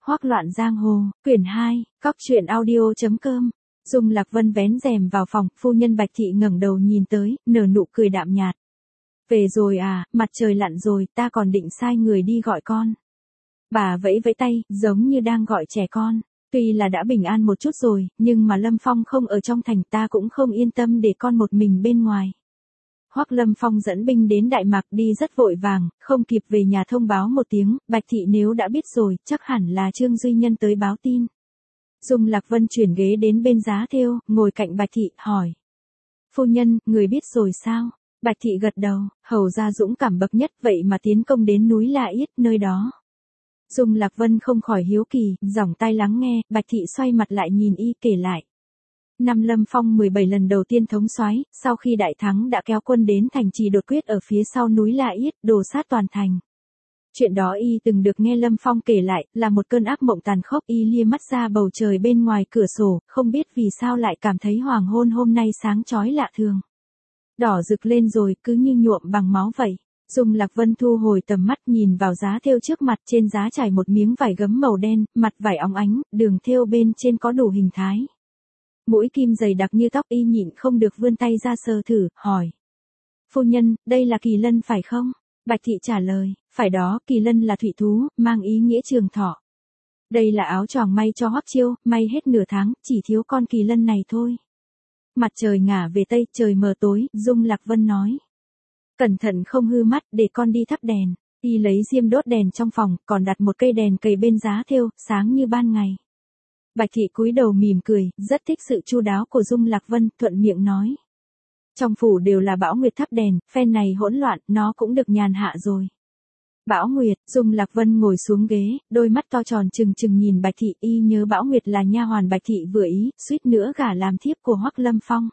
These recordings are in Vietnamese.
Hoắc Loạn Giang Hồ, quyển 2, Cóc truyện audio.com. Dung Lạc Vân vén rèm vào phòng, phu nhân Bạch Thị ngẩng đầu nhìn tới, nở nụ cười đạm nhạt. Về rồi à, mặt trời lặn rồi, ta còn định sai người đi gọi con. Bà vẫy vẫy tay, giống như đang gọi trẻ con. Tuy là đã bình an một chút rồi, nhưng mà Lâm Phong không ở trong thành, ta cũng không yên tâm để con một mình bên ngoài. Hoắc Lâm Phong dẫn binh đến Đại Mạc đi rất vội vàng, không kịp về nhà thông báo một tiếng, Bạch Thị nếu đã biết rồi, chắc hẳn là Trương Duy Nhân tới báo tin. Dung Lạc Vân chuyển ghế đến bên giá thêu, ngồi cạnh Bạch Thị, hỏi. Phu nhân, người biết rồi sao? Bạch Thị gật đầu, hầu ra dũng cảm bậc nhất vậy mà tiến công đến núi La Yết, nơi đó. Dung Lạc Vân không khỏi hiếu kỳ, dòng tai lắng nghe, Bạch Thị xoay mặt lại nhìn y kể lại. Năm Lâm Phong 17 lần đầu tiên thống soái, sau khi đại thắng đã kéo quân đến thành trì đột quyết ở phía sau núi La Yết, đổ sát toàn thành. Chuyện đó y từng được nghe Lâm Phong kể lại, là một cơn ác mộng tàn khốc. Y lia mắt ra bầu trời bên ngoài cửa sổ, không biết vì sao lại cảm thấy hoàng hôn hôm nay sáng chói lạ thường. Đỏ rực lên rồi, cứ như nhuộm bằng máu vậy. Dung Lạc Vân thu hồi tầm mắt nhìn vào giá thêu trước mặt, trên giá trải một miếng vải gấm màu đen, mặt vải óng ánh, đường thêu bên trên có đủ hình thái. Mũi kim dày đặc như tóc, y nhịn không được vươn tay ra sờ thử, hỏi. Phu nhân, đây là kỳ lân phải không? Bạch Thị trả lời, phải đó, kỳ lân là thủy thú, mang ý nghĩa trường thọ. Đây là áo choàng may cho Hoắc Chiêu, may hết nửa tháng, chỉ thiếu con kỳ lân này thôi. Mặt trời ngả về tây, trời mờ tối, Dung Lạc Vân nói. Cẩn thận không hư mắt, để con đi thắp đèn. Y lấy diêm đốt đèn trong phòng, còn đặt một cây đèn cầy bên giá thêu, sáng như ban ngày. Bạch Thị cúi đầu mỉm cười, rất thích sự chu đáo của Dung Lạc Vân, thuận miệng nói. Trong phủ đều là Bảo Nguyệt thắp đèn, phen này hỗn loạn, nó cũng được nhàn hạ rồi. Bảo Nguyệt, Dung Lạc Vân ngồi xuống ghế, đôi mắt to tròn trừng trừng nhìn Bạch Thị, y nhớ Bảo Nguyệt là nha hoàn Bạch Thị vừa ý, suýt nữa gả làm thiếp của Hoắc Lâm Phong.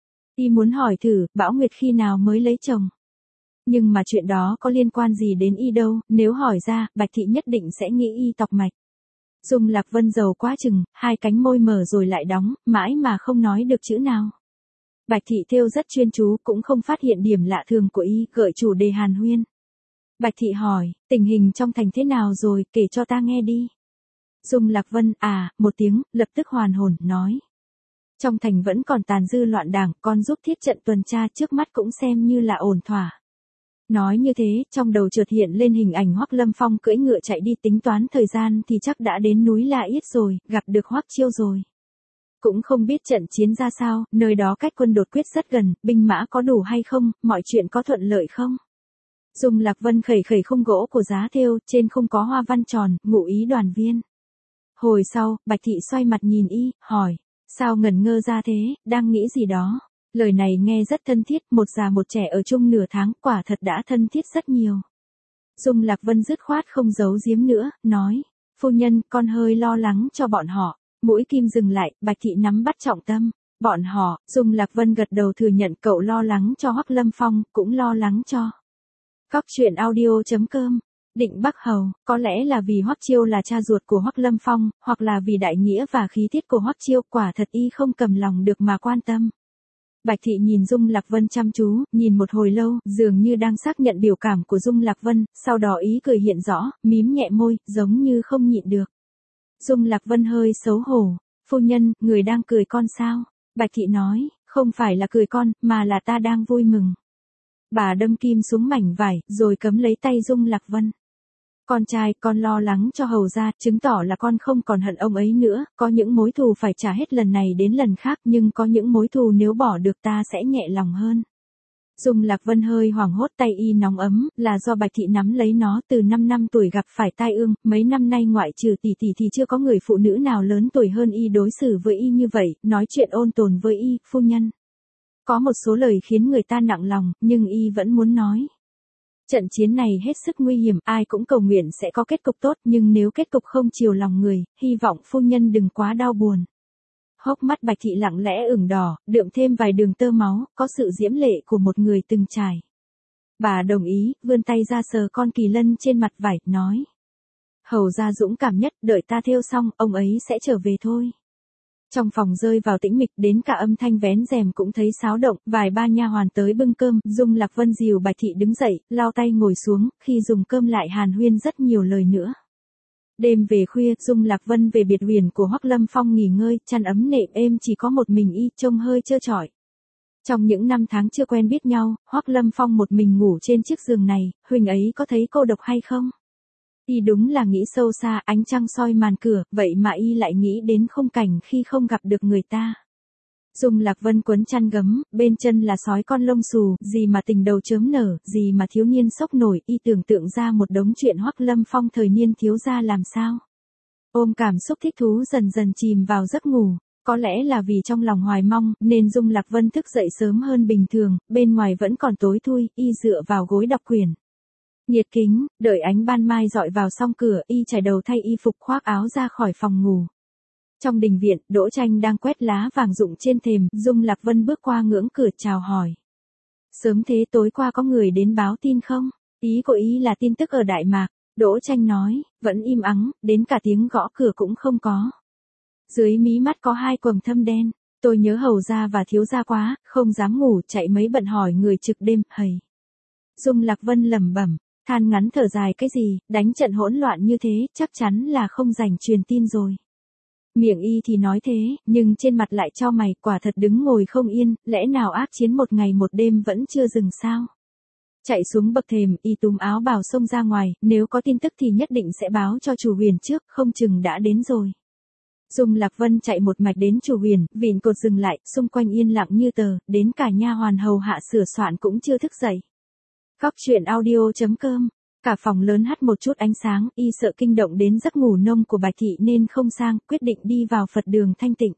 Y muốn hỏi thử, Bảo Nguyệt khi nào mới lấy chồng. Nhưng mà chuyện đó có liên quan gì đến y đâu, nếu hỏi ra, Bạch Thị nhất định sẽ nghĩ y tọc mạch. Dung Lạc Vân giàu quá chừng, hai cánh môi mở rồi lại đóng, mãi mà không nói được chữ nào. Bạch Thị thêu rất chuyên chú, cũng không phát hiện điểm lạ thường của y, gợi chủ đề hàn huyên. Bạch Thị hỏi, tình hình trong thành thế nào rồi, kể cho ta nghe đi. Dung Lạc Vân, một tiếng, lập tức hoàn hồn, nói. Trong thành vẫn còn tàn dư loạn đảng, con giúp thiết trận tuần tra trước mắt cũng xem như là ổn thỏa. Nói như thế, trong đầu chợt hiện lên hình ảnh Hoắc Lâm Phong cưỡi ngựa chạy đi, tính toán thời gian thì chắc đã đến núi La Yết rồi, gặp được Hoắc Chiêu rồi. Cũng không biết trận chiến ra sao, nơi đó cách quân đột quyết rất gần, binh mã có đủ hay không, mọi chuyện có thuận lợi không? Dung Lạc Vân khẩy khẩy khung gỗ của giá thêu, trên không có hoa văn tròn, ngụ ý đoàn viên. Hồi sau, Bạch Thị xoay mặt nhìn y, hỏi, sao ngẩn ngơ ra thế, đang nghĩ gì đó? Lời này nghe rất thân thiết, một già một trẻ ở chung nửa tháng, quả thật đã thân thiết rất nhiều. Dung Lạc Vân dứt khoát không giấu giếm nữa, nói, phu nhân, con hơi lo lắng cho bọn họ. Mũi kim dừng lại, Bạch Thị nắm bắt trọng tâm. Bọn họ, Dung Lạc Vân gật đầu thừa nhận cậu lo lắng cho Hoắc Lâm Phong, cũng lo lắng cho. Cóc truyện audio.com. Định Bắc Hầu, có lẽ là vì Hoắc Chiêu là cha ruột của Hoắc Lâm Phong, hoặc là vì đại nghĩa và khí tiết của Hoắc Chiêu, quả thật y không cầm lòng được mà quan tâm. Bạch Thị nhìn Dung Lạc Vân chăm chú, nhìn một hồi lâu, dường như đang xác nhận biểu cảm của Dung Lạc Vân, sau đó ý cười hiện rõ, mím nhẹ môi, giống như không nhịn được. Dung Lạc Vân hơi xấu hổ, phu nhân, người đang cười con sao? Bạch Thị nói, không phải là cười con, mà là ta đang vui mừng. Bà đâm kim xuống mảnh vải, rồi cấm lấy tay Dung Lạc Vân. Con trai, con lo lắng cho hầu ra, chứng tỏ là con không còn hận ông ấy nữa, có những mối thù phải trả hết lần này đến lần khác, nhưng có những mối thù nếu bỏ được ta sẽ nhẹ lòng hơn. Dung Lạc Vân hơi hoảng hốt, tay y nóng ấm, là do Bạch Thị nắm lấy nó. Từ 5 năm tuổi gặp phải tai ương, mấy năm nay ngoại trừ tỷ tỷ thì chưa có người phụ nữ nào lớn tuổi hơn y đối xử với y như vậy, nói chuyện ôn tồn với y, phu nhân. Có một số lời khiến người ta nặng lòng, nhưng y vẫn muốn nói. Trận chiến này hết sức nguy hiểm, ai cũng cầu nguyện sẽ có kết cục tốt, nhưng nếu kết cục không chiều lòng người, hy vọng phu nhân đừng quá đau buồn. Hốc mắt Bạch Thị lặng lẽ ửng đỏ, đượm thêm vài đường tơ máu, có sự diễm lệ của một người từng trải. Bà đồng ý, vươn tay ra sờ con kỳ lân trên mặt vải, nói. Hầu ra dũng cảm nhất, đợi ta thêu xong, ông ấy sẽ trở về thôi. Trong phòng rơi vào tĩnh mịch, đến cả âm thanh vén rèm cũng thấy xáo động, vài ba nha hoàn tới bưng cơm, Dung Lạc Vân dìu Bạch Thị đứng dậy, lau tay ngồi xuống, khi dùng cơm lại hàn huyên rất nhiều lời nữa. Đêm về khuya, Dung Lạc Vân về biệt viện của Hoắc Lâm Phong nghỉ ngơi, chăn ấm nệm êm chỉ có một mình y, trông hơi trơ trọi. Trong những năm tháng chưa quen biết nhau, Hoắc Lâm Phong một mình ngủ trên chiếc giường này, huynh ấy có thấy cô độc hay không? Y đúng là nghĩ sâu xa, ánh trăng soi màn cửa, vậy mà y lại nghĩ đến khung cảnh khi không gặp được người ta. Dung Lạc Vân quấn chăn gấm, bên chân là sói con lông xù, gì mà tình đầu chớm nở, gì mà thiếu niên sốc nổi, y tưởng tượng ra một đống chuyện Hoắc Lâm Phong thời niên thiếu gia làm sao. Ôm cảm xúc thích thú dần dần chìm vào giấc ngủ. Có lẽ là vì trong lòng hoài mong, nên Dung Lạc Vân thức dậy sớm hơn bình thường, bên ngoài vẫn còn tối thui, y dựa vào gối đọc quyển. Nhiệt kính, đợi ánh ban mai dọi vào song cửa, y trải đầu thay y phục khoác áo ra khỏi phòng ngủ. Trong đình viện, Đỗ Tranh đang quét lá vàng rụng trên thềm, Dung Lạc Vân bước qua ngưỡng cửa chào hỏi. Sớm thế tối qua có người đến báo tin không? Ý của ý là tin tức ở Đại Mạc. Đỗ Tranh nói, vẫn im ắng, đến cả tiếng gõ cửa cũng không có. Dưới mí mắt có hai quầng thâm đen, tôi nhớ hầu gia và thiếu gia quá, không dám ngủ, chạy mấy bận hỏi người trực đêm, hầy. Dung Lạc Vân lẩm bẩm, than ngắn thở dài cái gì, đánh trận hỗn loạn như thế, chắc chắn là không rảnh truyền tin rồi. Miệng y thì nói thế, nhưng trên mặt lại cho mày, quả thật đứng ngồi không yên, lẽ nào ác chiến một ngày một đêm vẫn chưa dừng sao? Chạy xuống bậc thềm, y túm áo bào xông ra ngoài, nếu có tin tức thì nhất định sẽ báo cho chủ huyền trước, không chừng đã đến rồi. Dung Lạc Vân chạy một mạch đến chủ huyền, vịn cột dừng lại, xung quanh yên lặng như tờ, đến cả nha hoàn hầu hạ sửa soạn cũng chưa thức dậy. Góc truyện audio.com. Cả phòng lớn hắt một chút ánh sáng, y sợ kinh động đến giấc ngủ nông của Bạch Thị nên không sang, quyết định đi vào Phật đường thanh tịnh.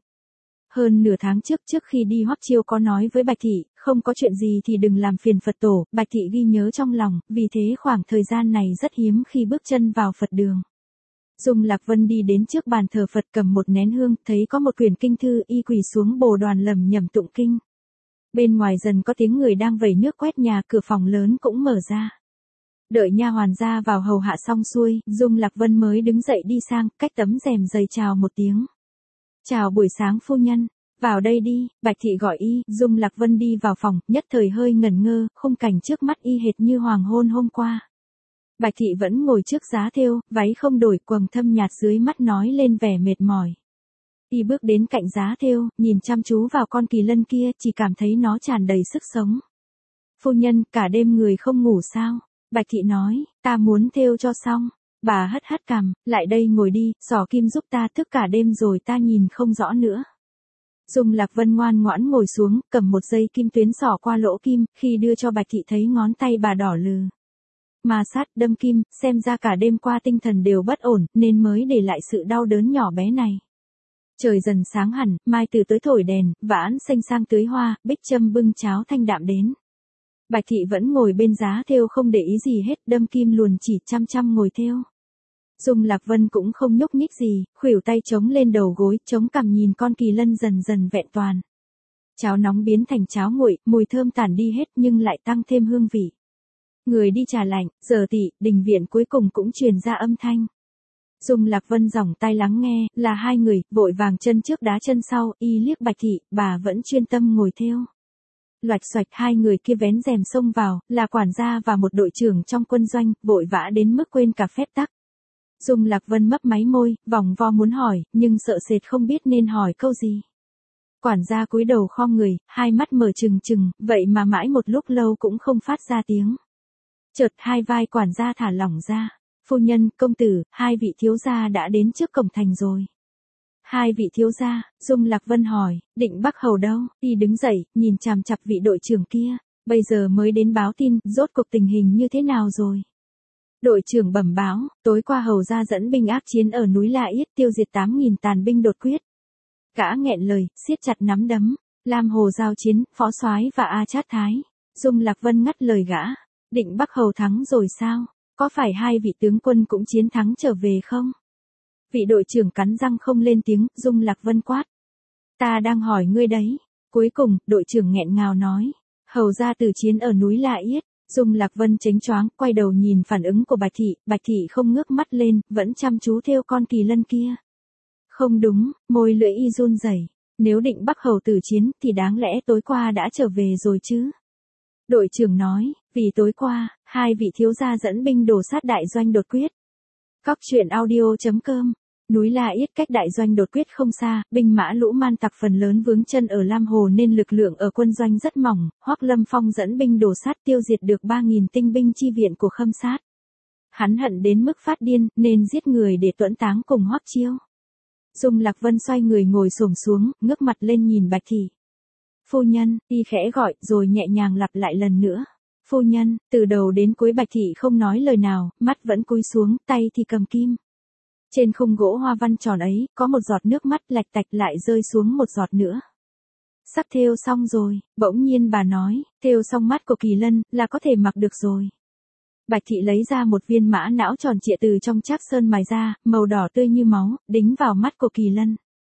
Hơn nửa tháng trước khi đi Hoắc Chiêu có nói với Bạch Thị, không có chuyện gì thì đừng làm phiền Phật tổ, Bạch Thị ghi nhớ trong lòng, vì thế khoảng thời gian này rất hiếm khi bước chân vào Phật đường. Dung Lạc Vân đi đến trước bàn thờ Phật cầm một nén hương, thấy có một quyển kinh thư, y quỳ xuống bồ đoàn lẩm nhẩm tụng kinh. Bên ngoài dần có tiếng người đang vẩy nước quét nhà, cửa phòng lớn cũng mở ra. Đợi nha hoàn ra vào hầu hạ xong xuôi, Dung Lạc Vân mới đứng dậy đi sang, cách tấm rèm dày chào một tiếng. Chào buổi sáng phu nhân, vào đây đi, Bạch Thị gọi y, Dung Lạc Vân đi vào phòng, nhất thời hơi ngẩn ngơ, khung cảnh trước mắt y hệt như hoàng hôn hôm qua. Bạch Thị vẫn ngồi trước giá thêu, váy không đổi, quầng thâm nhạt dưới mắt nói lên vẻ mệt mỏi. Y bước đến cạnh giá thêu, nhìn chăm chú vào con kỳ lân kia, chỉ cảm thấy nó tràn đầy sức sống. Phu nhân, cả đêm người không ngủ sao? Bạch Thị nói, ta muốn thêu cho xong. Bà hất hất cằm, lại đây ngồi đi, xỏ kim giúp ta, thức cả đêm rồi ta nhìn không rõ nữa. Dung Lạc Vân ngoan ngoãn ngồi xuống, cầm một dây kim tuyến xỏ qua lỗ kim, khi đưa cho Bạch Thị thấy ngón tay bà đỏ lừ. Ma sát, đâm kim, xem ra cả đêm qua tinh thần đều bất ổn, nên mới để lại sự đau đớn nhỏ bé này. Trời dần sáng hẳn, mai từ tới thổi đèn, vãn xanh sang tưới hoa, Bích Trâm bưng cháo thanh đạm đến. Bạch Thị vẫn ngồi bên giá thêu không để ý gì hết, đâm kim luồn chỉ chăm chăm ngồi thêu. Dung Lạc Vân cũng không nhúc nhích gì, khuỷu tay chống lên đầu gối, chống cằm nhìn con kỳ lân dần dần vẹn toàn. Cháo nóng biến thành cháo nguội, mùi thơm tản đi hết nhưng lại tăng thêm hương vị. Người đi trà lạnh, giờ tị, đình viện cuối cùng cũng truyền ra âm thanh. Dung Lạc Vân giỏng tai lắng nghe, là hai người, vội vàng chân trước đá chân sau, y liếc Bạch Thị, bà vẫn chuyên tâm ngồi thêu. Loạch xoạch hai người kia vén rèm xông vào, là quản gia và một đội trưởng trong quân doanh, vội vã đến mức quên cả phép tắc. Dung Lạc Vân mấp máy môi, vòng vo muốn hỏi, nhưng sợ sệt không biết nên hỏi câu gì. Quản gia cúi đầu khom người, hai mắt mở trừng trừng, vậy mà mãi một lúc lâu cũng không phát ra tiếng. Chợt hai vai quản gia thả lỏng ra. Phu nhân, công tử, hai vị thiếu gia đã đến trước cổng thành rồi. Hai vị thiếu gia, Dung Lạc Vân hỏi, Định Bắc Hầu đâu? Y đứng dậy, nhìn chằm chằm vị đội trưởng kia, bây giờ mới đến báo tin, rốt cuộc tình hình như thế nào rồi? Đội trưởng bẩm báo, tối qua Hầu gia dẫn binh ác chiến ở núi La Yết, tiêu diệt 8.000 tàn binh đột quyết. Gã nghẹn lời, siết chặt nắm đấm, Lam Hồ giao chiến, Phó Soái và A Chát Thái. Dung Lạc Vân ngắt lời gã, Định Bắc Hầu thắng rồi sao? Có phải hai vị tướng quân cũng chiến thắng trở về không? Vị đội trưởng cắn răng không lên tiếng, Dung Lạc Vân quát. Ta đang hỏi ngươi đấy. Cuối cùng, đội trưởng nghẹn ngào nói. Hầu gia từ chiến ở núi La Yết. Dung Lạc Vân chánh choáng, quay đầu nhìn phản ứng của Bạch Thị không ngước mắt lên, vẫn chăm chú theo con kỳ lân kia. Không đúng, môi lưỡi y run rẩy. Nếu Định Bắc Hầu từ chiến, thì đáng lẽ tối qua đã trở về rồi chứ. Đội trưởng nói, vì tối qua, hai vị thiếu gia dẫn binh đổ sát đại doanh đột quyết. Cóc truyện audio.com. Núi La Yết cách đại doanh đột quyết không xa, binh mã Lũ Man Tặc phần lớn vướng chân ở Lam Hồ nên lực lượng ở quân doanh rất mỏng. Hoắc Lâm Phong dẫn binh đổ sát tiêu diệt được 3.000 tinh binh chi viện của Khâm Sát. Hắn hận đến mức phát điên nên giết người để tuẫn táng cùng Hoắc Chiêu. Dung Lạc Vân xoay người ngồi xổm xuống, ngước mặt lên nhìn Bạch Thị. Phu nhân, đi khẽ gọi rồi nhẹ nhàng lặp lại lần nữa. Phu nhân, từ đầu đến cuối Bạch Thị không nói lời nào, mắt vẫn cúi xuống, tay thì cầm kim. Trên khung gỗ hoa văn tròn ấy, có một giọt nước mắt lạch tạch lại rơi xuống một giọt nữa. Sắp thêu xong rồi, bỗng nhiên bà nói, thêu xong mắt của Kỳ Lân, là có thể mặc được rồi. Bạch Thị lấy ra một viên mã não tròn trịa từ trong tráp sơn mài ra, màu đỏ tươi như máu, đính vào mắt của Kỳ Lân.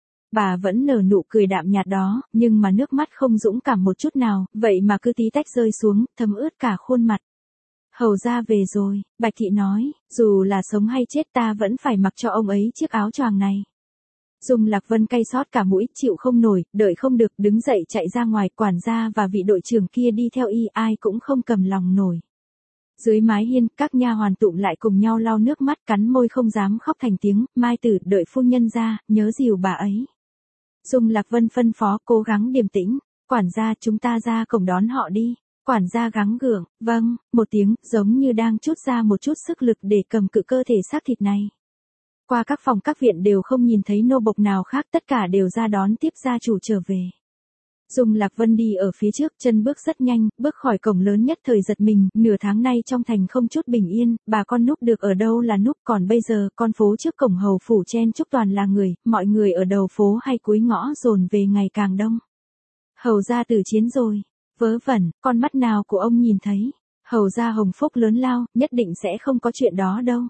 Bà vẫn nở nụ cười đạm nhạt đó, nhưng mà nước mắt không dũng cảm một chút nào, vậy mà cứ tí tách rơi xuống, thấm ướt cả khuôn mặt. Hầu ra về rồi, Bạch Thị nói, dù là sống hay chết ta vẫn phải mặc cho ông ấy chiếc áo choàng này. Dung Lạc Vân cay xót cả mũi, chịu không nổi, đợi không được, đứng dậy chạy ra ngoài, quản gia và vị đội trưởng kia đi theo y, ai cũng không cầm lòng nổi. Dưới mái hiên, các nha hoàn tụm lại cùng nhau lau nước mắt, cắn môi không dám khóc thành tiếng. Mai Tử, đợi phu nhân ra, nhớ dìu bà ấy. Dung Lạc Vân phân phó, cố gắng điềm tĩnh. Quản gia, chúng ta ra cổng đón họ đi. Quản gia gắng gượng, vâng, một tiếng, giống như đang trút ra một chút sức lực để cầm cự cơ thể xác thịt này. Qua các phòng các viện đều không nhìn thấy nô bộc nào khác, tất cả đều ra đón tiếp gia chủ trở về. Dung Lạc Vân đi ở phía trước, chân bước rất nhanh, bước khỏi cổng lớn nhất thời giật mình, nửa tháng nay trong thành không chút bình yên, bà con núp được ở đâu là núp, còn bây giờ, con phố trước cổng hầu phủ chen chúc toàn là người, mọi người ở đầu phố hay cuối ngõ dồn về ngày càng đông. Hầu gia tử chiến rồi, vớ vẩn, con mắt nào của ông nhìn thấy, hầu gia hồng phúc lớn lao, nhất định sẽ không có chuyện đó đâu.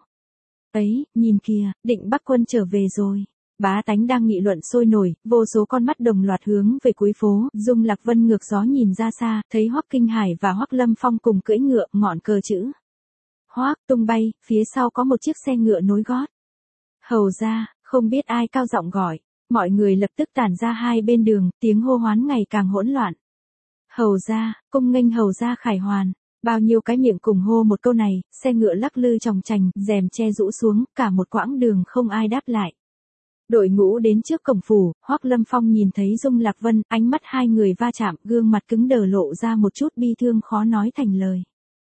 Ấy, nhìn kìa, Định Bắc Quân trở về rồi. Bá tánh đang nghị luận sôi nổi, vô số con mắt đồng loạt hướng về cuối phố. Dung Lạc Vân ngược gió nhìn ra xa, thấy Hoắc Kinh Hải và Hoắc Lâm Phong cùng cưỡi ngựa, ngọn cờ chữ Hoắc tung bay, phía sau có một chiếc xe ngựa nối gót. Hầu ra, không biết ai cao giọng gọi, mọi người lập tức tản ra hai bên đường, tiếng hô hoán ngày càng hỗn loạn. Hầu ra, cung nghênh hầu ra khải hoàn. Bao nhiêu cái miệng cùng hô một câu này, xe ngựa lắc lư chòng chành, rèm che rũ xuống, cả một quãng đường không ai đáp lại. Đội ngũ đến trước cổng phủ, Hoắc Lâm Phong nhìn thấy Dung Lạc Vân, ánh mắt hai người va chạm, gương mặt cứng đờ lộ ra một chút bi thương khó nói thành lời.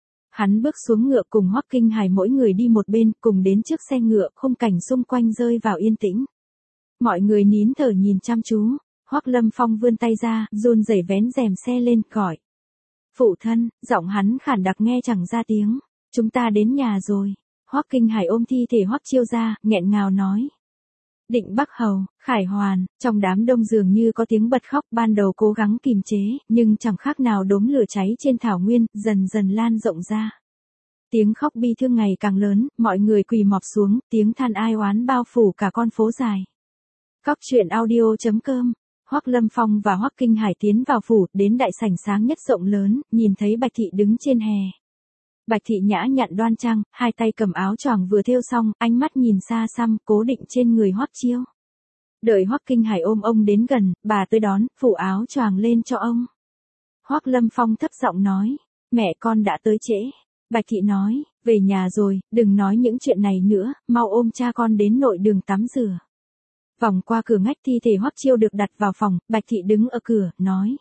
Hắn bước xuống ngựa cùng Hoắc Kinh Hải mỗi người đi một bên, cùng đến trước xe ngựa, khung cảnh xung quanh rơi vào yên tĩnh. Mọi người nín thở nhìn chăm chú, Hoắc Lâm Phong vươn tay ra, run rẩy vén rèm xe lên, gọi. Phụ thân, giọng hắn khản đặc nghe chẳng ra tiếng. Chúng ta đến nhà rồi. Hoắc Kinh Hải ôm thi thể Hoắc Chiêu ra, nghẹn ngào nói. Định Bắc Hầu, khải hoàn, trong đám đông dường như có tiếng bật khóc, ban đầu cố gắng kìm chế, nhưng chẳng khác nào đốm lửa cháy trên thảo nguyên, dần dần lan rộng ra. Tiếng khóc bi thương ngày càng lớn, mọi người quỳ mọp xuống, tiếng than ai oán bao phủ cả con phố dài. Cóc truyện audio.com. Hoắc Lâm Phong và Hoắc Kinh Hải tiến vào phủ, đến đại sảnh sáng nhất rộng lớn, nhìn thấy Bạch Thị đứng trên hè. Bạch Thị nhã nhặn đoan trang, hai tay cầm áo choàng vừa thêu xong, ánh mắt nhìn xa xăm, cố định trên người Hoắc Chiêu. Đợi Hoắc Kinh Hải ôm ông đến gần, bà tới đón, phủ áo choàng lên cho ông. Hoắc Lâm Phong thấp giọng nói, mẹ con đã tới trễ. Bạch Thị nói, về nhà rồi, đừng nói những chuyện này nữa, mau ôm cha con đến nội đường tắm rửa. Vòng qua cửa ngách, thi thể Hoắc Chiêu được đặt vào phòng, Bạch Thị đứng ở cửa, nói.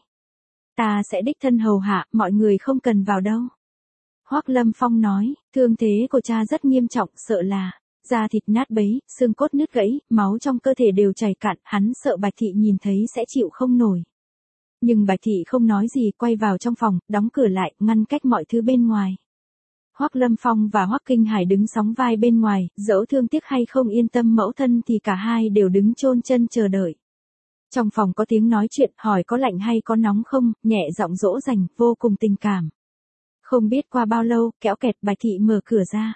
Ta sẽ đích thân hầu hạ, mọi người không cần vào đâu. Hoắc Lâm Phong nói, thương thế của cha rất nghiêm trọng, sợ là da thịt nát bấy, xương cốt nứt gãy, máu trong cơ thể đều chảy cạn, hắn sợ Bạch Thị nhìn thấy sẽ chịu không nổi. Nhưng Bạch Thị không nói gì, quay vào trong phòng, đóng cửa lại, ngăn cách mọi thứ bên ngoài. Hoắc Lâm Phong và Hoắc Kinh Hải đứng sóng vai bên ngoài, dẫu thương tiếc hay không yên tâm mẫu thân thì cả hai đều đứng chôn chân chờ đợi. Trong phòng có tiếng nói chuyện, hỏi có lạnh hay có nóng không, nhẹ giọng dỗ dành, vô cùng tình cảm. Không biết qua bao lâu, kéo kẹt, Bạch Thị mở cửa ra.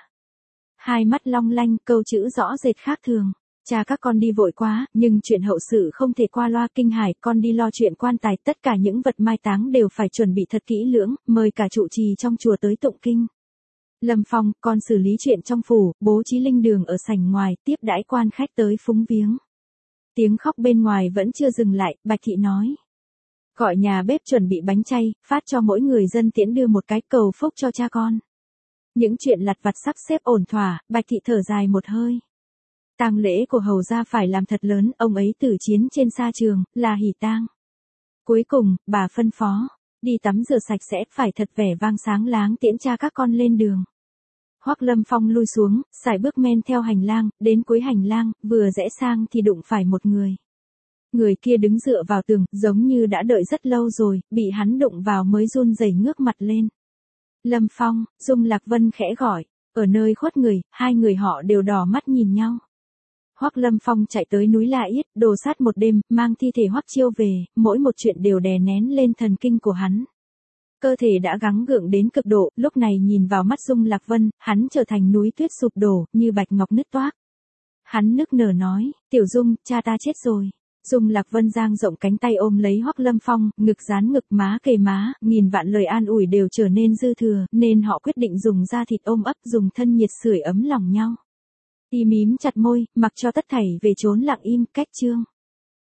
Hai mắt long lanh, câu chữ rõ rệt khác thường. Cha các con đi vội quá, nhưng chuyện hậu sự không thể qua loa. Kinh Hải, con đi lo chuyện quan tài, tất cả những vật mai táng đều phải chuẩn bị thật kỹ lưỡng, mời cả trụ trì trong chùa tới tụng kinh. Lâm Phong, con xử lý chuyện trong phủ, bố trí linh đường ở sảnh ngoài, tiếp đãi quan khách tới phúng viếng. Tiếng khóc bên ngoài vẫn chưa dừng lại, Bạch Thị nói. Gọi nhà bếp chuẩn bị bánh chay, phát cho mỗi người dân tiễn đưa một cái, cầu phúc cho cha con. Những chuyện lặt vặt sắp xếp ổn thỏa, Bạch thị thở dài một hơi. Tang lễ của hầu gia phải làm thật lớn, ông ấy tử chiến trên sa trường, là hỉ tang. Cuối cùng, bà phân phó, đi tắm rửa sạch sẽ, phải thật vẻ vang sáng láng tiễn cha các con lên đường. Hoắc Lâm Phong lui xuống, sải bước men theo hành lang, đến cuối hành lang, vừa rẽ sang thì đụng phải một người. Người kia đứng dựa vào tường, giống như đã đợi rất lâu rồi, bị hắn đụng vào mới run rẩy ngước mặt lên. Lâm Phong, Dung Lạc Vân khẽ gọi, ở nơi khuất người, hai người họ đều đỏ mắt nhìn nhau. Hoắc Lâm Phong chạy tới núi La Yết, đồ sát một đêm, mang thi thể Hoắc Chiêu về, mỗi một chuyện đều đè nén lên thần kinh của hắn. Cơ thể đã gắng gượng đến cực độ, lúc này nhìn vào mắt Dung Lạc Vân, hắn trở thành núi tuyết sụp đổ, như bạch ngọc nứt toác. Hắn nức nở nói, Tiểu Dung, cha ta chết rồi. Dung Lạc Vân dang rộng cánh tay ôm lấy Hoắc Lâm Phong, ngực dán ngực, má kề má, nghìn vạn lời an ủi đều trở nên dư thừa, nên họ quyết định dùng da thịt ôm ấp, dùng thân nhiệt sưởi ấm lòng nhau. Y mím chặt môi, mặc cho tất thảy về chốn lặng im, cách chương.